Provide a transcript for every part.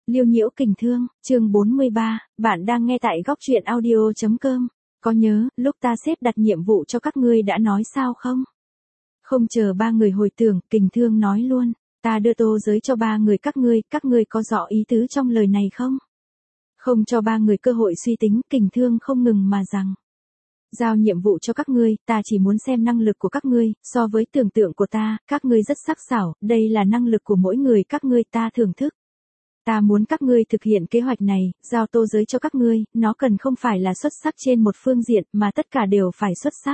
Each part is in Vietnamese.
Liêu nhiễu kình thương, chương 43, bạn đang nghe tại góc truyện audio.com. Có nhớ, lúc ta xếp đặt nhiệm vụ cho các ngươi đã nói sao không? Không chờ ba người hồi tưởng, kình thương nói luôn, ta đưa tô giới cho ba người các ngươi có rõ ý tứ trong lời này không? Không cho ba người cơ hội suy tính, kình thương không ngừng mà rằng. Giao nhiệm vụ cho các ngươi, ta chỉ muốn xem năng lực của các ngươi, so với tưởng tượng của ta, các ngươi rất sắc sảo, đây là năng lực của mỗi người các ngươi ta thưởng thức. Ta muốn các ngươi thực hiện kế hoạch này, giao tô giới cho các ngươi, nó cần không phải là xuất sắc trên một phương diện, mà tất cả đều phải xuất sắc.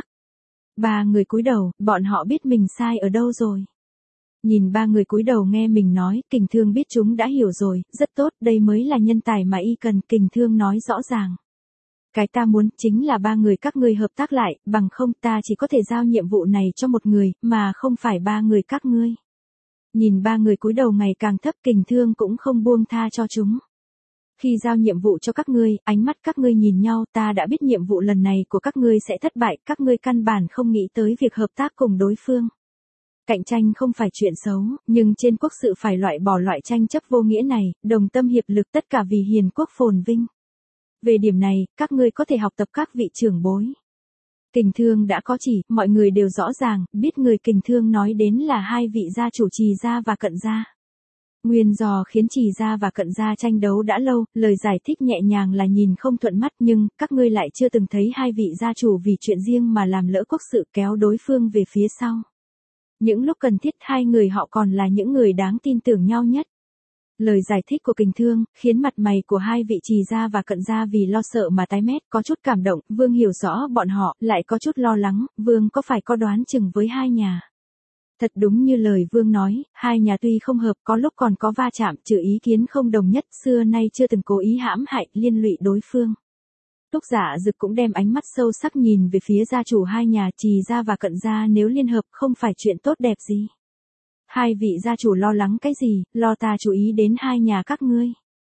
Ba người cúi đầu, bọn họ biết mình sai ở đâu rồi. Nhìn ba người cúi đầu nghe mình nói, kình thương biết chúng đã hiểu rồi, rất tốt, đây mới là nhân tài mà y cần, kình thương nói rõ ràng. Cái ta muốn chính là ba người các ngươi hợp tác lại, bằng không ta chỉ có thể giao nhiệm vụ này cho một người, mà không phải ba người các ngươi. Nhìn ba người cúi đầu ngày càng thấp, kình thương cũng không buông tha cho chúng. Khi giao nhiệm vụ cho các ngươi, ánh mắt các ngươi nhìn nhau, ta đã biết nhiệm vụ lần này của các ngươi sẽ thất bại, các ngươi căn bản không nghĩ tới việc hợp tác cùng đối phương. Cạnh tranh không phải chuyện xấu, nhưng trên quốc sự phải loại bỏ loại tranh chấp vô nghĩa này, đồng tâm hiệp lực tất cả vì hiền quốc phồn vinh. Về điểm này, các ngươi có thể học tập các vị trưởng bối. Kình thương đã có chỉ, mọi người đều rõ ràng, biết người kình thương nói đến là hai vị gia chủ Trì gia và Cận gia. Nguyên do khiến Trì gia và Cận gia tranh đấu đã lâu, lời giải thích nhẹ nhàng là nhìn không thuận mắt, nhưng các ngươi lại chưa từng thấy hai vị gia chủ vì chuyện riêng mà làm lỡ quốc sự kéo đối phương về phía sau. Những lúc cần thiết hai người họ còn là những người đáng tin tưởng nhau nhất. Lời giải thích của kình thương, khiến mặt mày của hai vị Trì gia và Cận gia vì lo sợ mà tái mét, có chút cảm động, Vương hiểu rõ bọn họ, lại có chút lo lắng, Vương có phải có đoán chừng với hai nhà. Thật đúng như lời Vương nói, hai nhà tuy không hợp, có lúc còn có va chạm, trừ ý kiến không đồng nhất, xưa nay chưa từng cố ý hãm hại, liên lụy đối phương. Túc Dạ Dực cũng đem ánh mắt sâu sắc nhìn về phía gia chủ hai nhà Trì gia và Cận gia, nếu liên hợp không phải chuyện tốt đẹp gì. Hai vị gia chủ lo lắng cái gì, lo ta chú ý đến hai nhà các ngươi.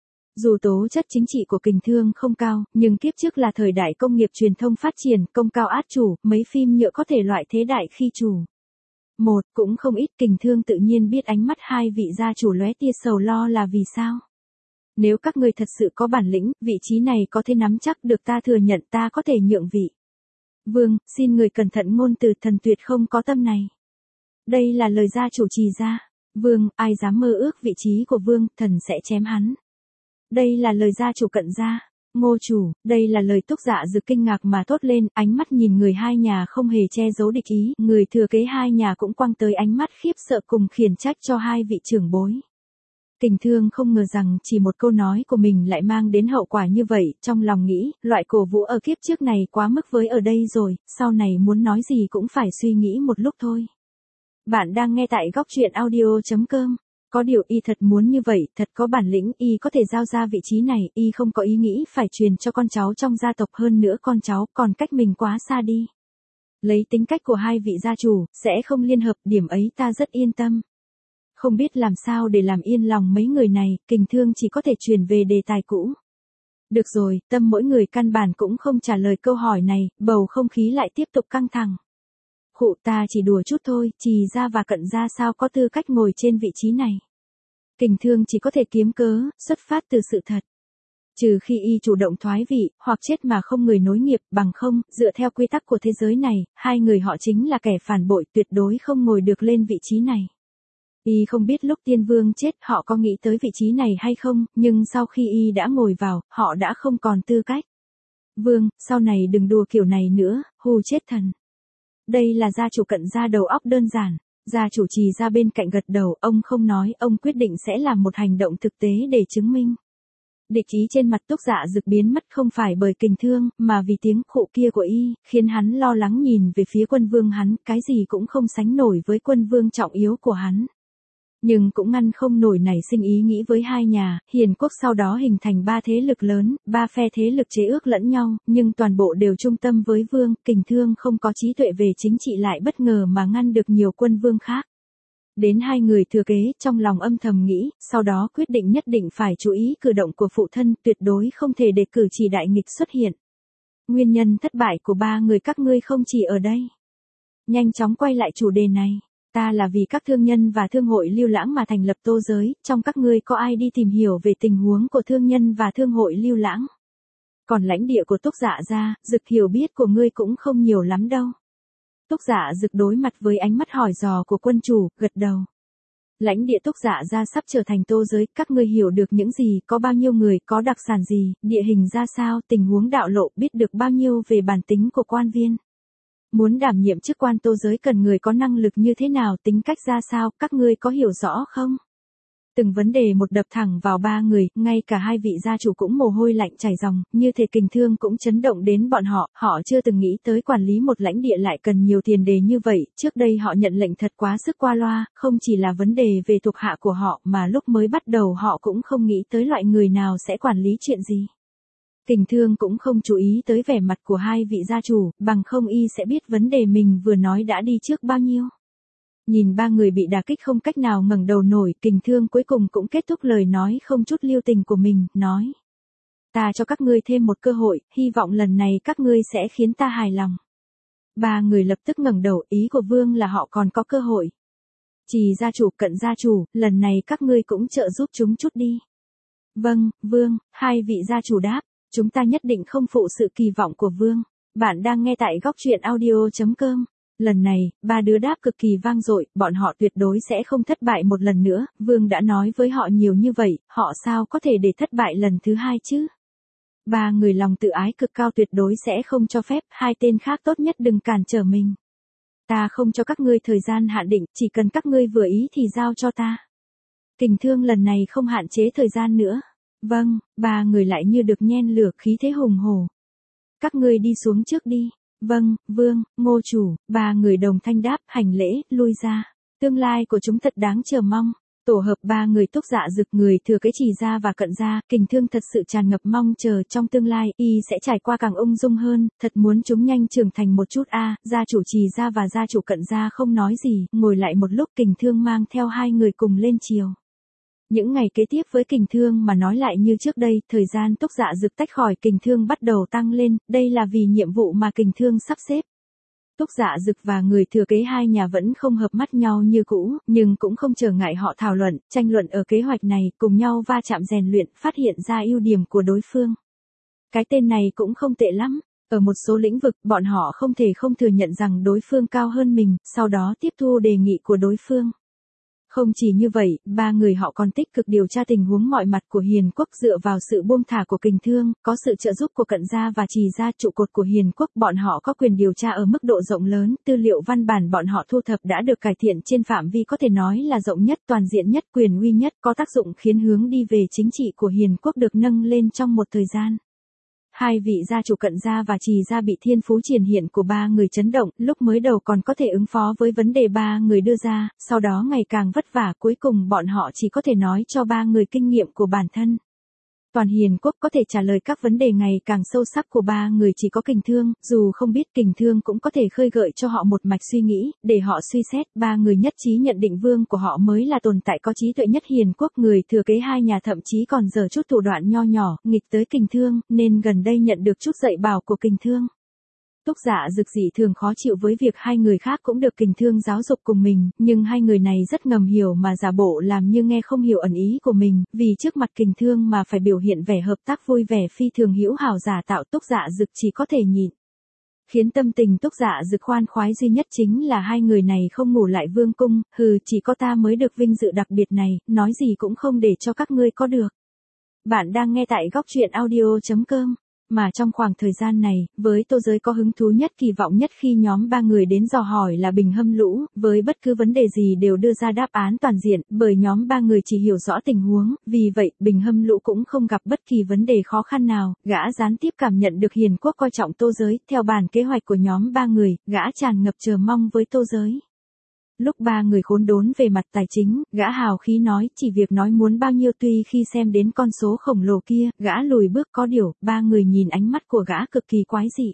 Dù tố chất chính trị của kình thương không cao, nhưng kiếp trước là thời đại công nghiệp truyền thông phát triển, công cao át chủ, mấy phim nhựa có thể loại thế đại khi chủ. Một, cũng không ít, kình thương tự nhiên biết ánh mắt hai vị gia chủ lóe tia sầu lo là vì sao. Nếu các ngươi thật sự có bản lĩnh, vị trí này có thể nắm chắc được, ta thừa nhận ta có thể nhượng vị. Vương, xin người cẩn thận ngôn từ, thần tuyệt không có tâm này. Đây là lời gia chủ Trì gia. Vương, ai dám mơ ước vị trí của Vương, thần sẽ chém hắn. Đây là lời gia chủ Cận gia. Ngô chủ, đây là lời Túc Dạ Dực kinh ngạc mà thốt lên, ánh mắt nhìn người hai nhà không hề che giấu địch ý, người thừa kế hai nhà cũng quăng tới ánh mắt khiếp sợ cùng khiển trách cho hai vị trưởng bối. Kình thương không ngờ rằng chỉ một câu nói của mình lại mang đến hậu quả như vậy, trong lòng nghĩ, loại cổ vũ ở kiếp trước này quá mức với ở đây rồi, sau này muốn nói gì cũng phải suy nghĩ một lúc thôi. Bạn đang nghe tại góc truyện audio.com. Có điều y thật muốn như vậy, thật có bản lĩnh, y có thể giao ra vị trí này, y không có ý nghĩ phải truyền cho con cháu trong gia tộc, hơn nữa con cháu còn cách mình quá xa đi. Lấy tính cách của hai vị gia chủ, sẽ không liên hợp, điểm ấy ta rất yên tâm. Không biết làm sao để làm yên lòng mấy người này, kình thương chỉ có thể chuyển về đề tài cũ. Được rồi, tâm mỗi người căn bản cũng không trả lời câu hỏi này, bầu không khí lại tiếp tục căng thẳng. Khụ, ta chỉ đùa chút thôi, Trì gia và Cận gia sao có tư cách ngồi trên vị trí này. Kình thương chỉ có thể kiếm cớ, xuất phát từ sự thật. Trừ khi y chủ động thoái vị, hoặc chết mà không người nối nghiệp, bằng không, dựa theo quy tắc của thế giới này, hai người họ chính là kẻ phản bội, tuyệt đối không ngồi được lên vị trí này. Y không biết lúc Tiên Vương chết họ có nghĩ tới vị trí này hay không, nhưng sau khi y đã ngồi vào, họ đã không còn tư cách. Vương, sau này đừng đùa kiểu này nữa, hù chết thần. Đây là gia chủ Cận gia đầu óc đơn giản. Gia chủ Trì gia bên cạnh gật đầu, ông không nói, ông quyết định sẽ làm một hành động thực tế để chứng minh. Địch ý trên mặt Túc Dạ Dực biến mất không phải bởi kình thương, mà vì tiếng khụ kia của y, khiến hắn lo lắng nhìn về phía Quân Vương hắn, cái gì cũng không sánh nổi với Quân Vương trọng yếu của hắn. Nhưng cũng ngăn không nổi nảy sinh ý nghĩ với hai nhà, hiền quốc sau đó hình thành ba thế lực lớn, ba phe thế lực chế ước lẫn nhau, nhưng toàn bộ đều trung tâm với Vương, kình thương không có trí tuệ về chính trị lại bất ngờ mà ngăn được nhiều quân vương khác. Đến hai người thừa kế, trong lòng âm thầm nghĩ, sau đó quyết định nhất định phải chú ý cử động của phụ thân, tuyệt đối không thể để cử chỉ đại nghịch xuất hiện. Nguyên nhân thất bại của ba người các ngươi không chỉ ở đây. Nhanh chóng quay lại chủ đề này. Ta là vì các thương nhân và thương hội Lưu Lãng mà thành lập Tô Giới, trong các ngươi có ai đi tìm hiểu về tình huống của thương nhân và thương hội Lưu Lãng? Còn lãnh địa của Túc Dạ gia, Dực hiểu biết của ngươi cũng không nhiều lắm đâu. Túc Dạ Dực đối mặt với ánh mắt hỏi dò của quân chủ, gật đầu. Lãnh địa Túc Dạ gia sắp trở thành Tô Giới, các ngươi hiểu được những gì, có bao nhiêu người, có đặc sản gì, địa hình ra sao, tình huống đạo lộ, biết được bao nhiêu về bản tính của quan viên. Muốn đảm nhiệm chức quan Tô Giới cần người có năng lực như thế nào, tính cách ra sao, các ngươi có hiểu rõ không? Từng vấn đề một đập thẳng vào ba người, ngay cả hai vị gia chủ cũng mồ hôi lạnh chảy ròng, như thể Kình Thương cũng chấn động đến bọn họ chưa từng nghĩ tới quản lý một lãnh địa lại cần nhiều tiền đề như vậy, trước đây họ nhận lệnh thật quá sức qua loa, không chỉ là vấn đề về thuộc hạ của họ mà lúc mới bắt đầu họ cũng không nghĩ tới loại người nào sẽ quản lý chuyện gì. Kình Thương cũng không chú ý tới vẻ mặt của hai vị gia chủ, bằng không y sẽ biết vấn đề mình vừa nói đã đi trước bao nhiêu. Nhìn ba người bị đả kích không cách nào ngẩng đầu nổi, Kình Thương cuối cùng cũng kết thúc lời nói không chút lưu tình của mình, nói. Ta cho các ngươi thêm một cơ hội, hy vọng lần này các ngươi sẽ khiến ta hài lòng. Ba người lập tức ngẩng đầu, ý của Vương là họ còn có cơ hội. Trì gia chủ, Cận gia chủ, lần này các ngươi cũng trợ giúp chúng chút đi. Vâng, Vương, hai vị gia chủ đáp, chúng ta nhất định không phụ sự kỳ vọng của Vương. Bạn đang nghe tại góc truyện audio.com. Lần này, ba đứa đáp cực kỳ vang dội, bọn họ tuyệt đối sẽ không thất bại một lần nữa, Vương đã nói với họ nhiều như vậy, họ sao có thể để thất bại lần thứ hai chứ? Ba người lòng tự ái cực cao tuyệt đối sẽ không cho phép, hai tên khác tốt nhất đừng cản trở mình. Ta không cho các ngươi thời gian hạn định, chỉ cần các ngươi vừa ý thì giao cho ta. Kình Thương lần này không hạn chế thời gian nữa. Vâng, ba người lại như được nhen lửa, khí thế hùng hổ. Các ngươi đi xuống trước đi. Vâng, Vương, Ngô chủ, ba người đồng thanh đáp, hành lễ, lui ra. Tương lai của chúng thật đáng chờ mong. Tổ hợp ba người Túc Dạ Dực, người thừa kế Trì gia và Cận gia, Kình Thương thật sự tràn ngập mong chờ trong tương lai, y sẽ trải qua càng ung dung hơn, thật muốn chúng nhanh trưởng thành một chút a. Gia chủ Trì gia và gia chủ Cận gia không nói gì, ngồi lại một lúc, Kình Thương mang theo hai người cùng lên chiều. Những ngày kế tiếp với Kình Thương mà nói lại như trước đây, thời gian Túc Dạ Dực tách khỏi Kình Thương bắt đầu tăng lên, đây là vì nhiệm vụ mà Kình Thương sắp xếp. Túc Dạ Dực và người thừa kế hai nhà vẫn không hợp mắt nhau như cũ, nhưng cũng không trở ngại họ thảo luận, tranh luận ở kế hoạch này, cùng nhau va chạm rèn luyện, phát hiện ra ưu điểm của đối phương. Cái tên này cũng không tệ lắm. Ở một số lĩnh vực, bọn họ không thể không thừa nhận rằng đối phương cao hơn mình, sau đó tiếp thu đề nghị của đối phương. Không chỉ như vậy, ba người họ còn tích cực điều tra tình huống mọi mặt của Hiền Quốc dựa vào sự buông thả của Kình Thương, có sự trợ giúp của Cận gia và Trì gia, trụ cột của Hiền Quốc, bọn họ có quyền điều tra ở mức độ rộng lớn, tư liệu văn bản bọn họ thu thập đã được cải thiện trên phạm vi có thể nói là rộng nhất, toàn diện nhất, quyền uy nhất, có tác dụng khiến hướng đi về chính trị của Hiền Quốc được nâng lên trong một thời gian. Hai vị gia chủ Cận gia và Trì gia bị thiên phú triển hiện của ba người chấn động, lúc mới đầu còn có thể ứng phó với vấn đề ba người đưa ra, sau đó ngày càng vất vả, cuối cùng bọn họ chỉ có thể nói cho ba người kinh nghiệm của bản thân. Toàn Hiền Quốc có thể trả lời các vấn đề ngày càng sâu sắc của ba người chỉ có Kình Thương, dù không biết Kình Thương cũng có thể khơi gợi cho họ một mạch suy nghĩ, để họ suy xét, ba người nhất trí nhận định Vương của họ mới là tồn tại có trí tuệ nhất Hiền Quốc, người thừa kế hai nhà thậm chí còn giở chút thủ đoạn nho nhỏ, nghịch tới Kình Thương, nên gần đây nhận được chút dạy bảo của Kình Thương. Túc Dạ Dực dị thường khó chịu với việc hai người khác cũng được Kình Thương giáo dục cùng mình, nhưng hai người này rất ngầm hiểu mà giả bộ làm như nghe không hiểu ẩn ý của mình, vì trước mặt Kình Thương mà phải biểu hiện vẻ hợp tác vui vẻ phi thường hữu hảo giả tạo. Túc Dạ Dực chỉ có thể nhịn. Khiến tâm tình Túc Dạ Dực khoan khoái duy nhất chính là hai người này không ngủ lại vương cung, chỉ có ta mới được vinh dự đặc biệt này, nói gì cũng không để cho các ngươi có được. Bạn đang nghe tại góc truyện audio.com. Mà trong khoảng thời gian này, với Tô Giới có hứng thú nhất, kỳ vọng nhất khi nhóm ba người đến dò hỏi là Bình Hâm Lũ, với bất cứ vấn đề gì đều đưa ra đáp án toàn diện, bởi nhóm ba người chỉ hiểu rõ tình huống, vì vậy, Bình Hâm Lũ cũng không gặp bất kỳ vấn đề khó khăn nào, gã gián tiếp cảm nhận được Hiền Quốc coi trọng Tô Giới, theo bản kế hoạch của nhóm ba người, gã tràn ngập chờ mong với Tô Giới. Lúc ba người khốn đốn về mặt tài chính, gã hào khí nói, chỉ việc nói muốn bao nhiêu, tuy khi xem đến con số khổng lồ kia, gã lùi bước có điều, ba người nhìn ánh mắt của gã cực kỳ quái dị.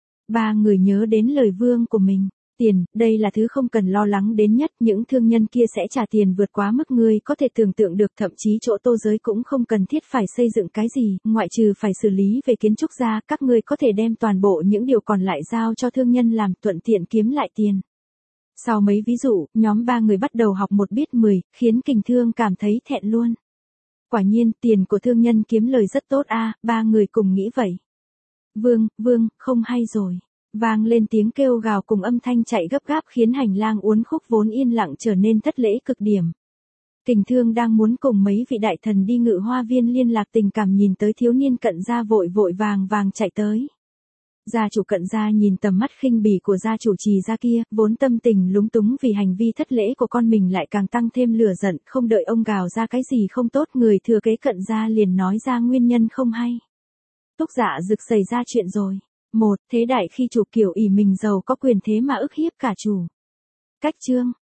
Ba người nhớ đến lời Vương của mình, tiền, đây là thứ không cần lo lắng đến nhất, những thương nhân kia sẽ trả tiền vượt quá mức ngươi có thể tưởng tượng được, thậm chí chỗ Tô Giới cũng không cần thiết phải xây dựng cái gì, ngoại trừ phải xử lý về kiến trúc ra, các ngươi có thể đem toàn bộ những điều còn lại giao cho thương nhân làm, thuận tiện kiếm lại tiền. Sau mấy ví dụ, nhóm 3 người bắt đầu học một biết 10, khiến Kình Thương cảm thấy thẹn luôn. Quả nhiên, tiền của thương nhân kiếm lời rất tốt a, 3 người cùng nghĩ vậy. Vương, không hay rồi. Vang lên tiếng kêu gào cùng âm thanh chạy gấp gáp khiến hành lang uốn khúc vốn yên lặng trở nên thất lễ cực điểm. Kình Thương đang muốn cùng mấy vị đại thần đi Ngự Hoa Viên liên lạc tình cảm nhìn tới thiếu niên Cận Gia vội vội vàng chạy tới. Gia chủ Cận Gia nhìn tầm mắt khinh bỉ của gia chủ Trì gia kia, vốn tâm tình lúng túng vì hành vi thất lễ của con mình lại càng tăng thêm lửa giận, không đợi ông gào ra cái gì không tốt, người thừa kế Cận Gia liền nói ra nguyên nhân không hay. Túc Dạ Dực xảy ra chuyện rồi. Thế đại khi chủ kiểu ỷ mình giàu có quyền thế mà ức hiếp cả chủ. Cách chương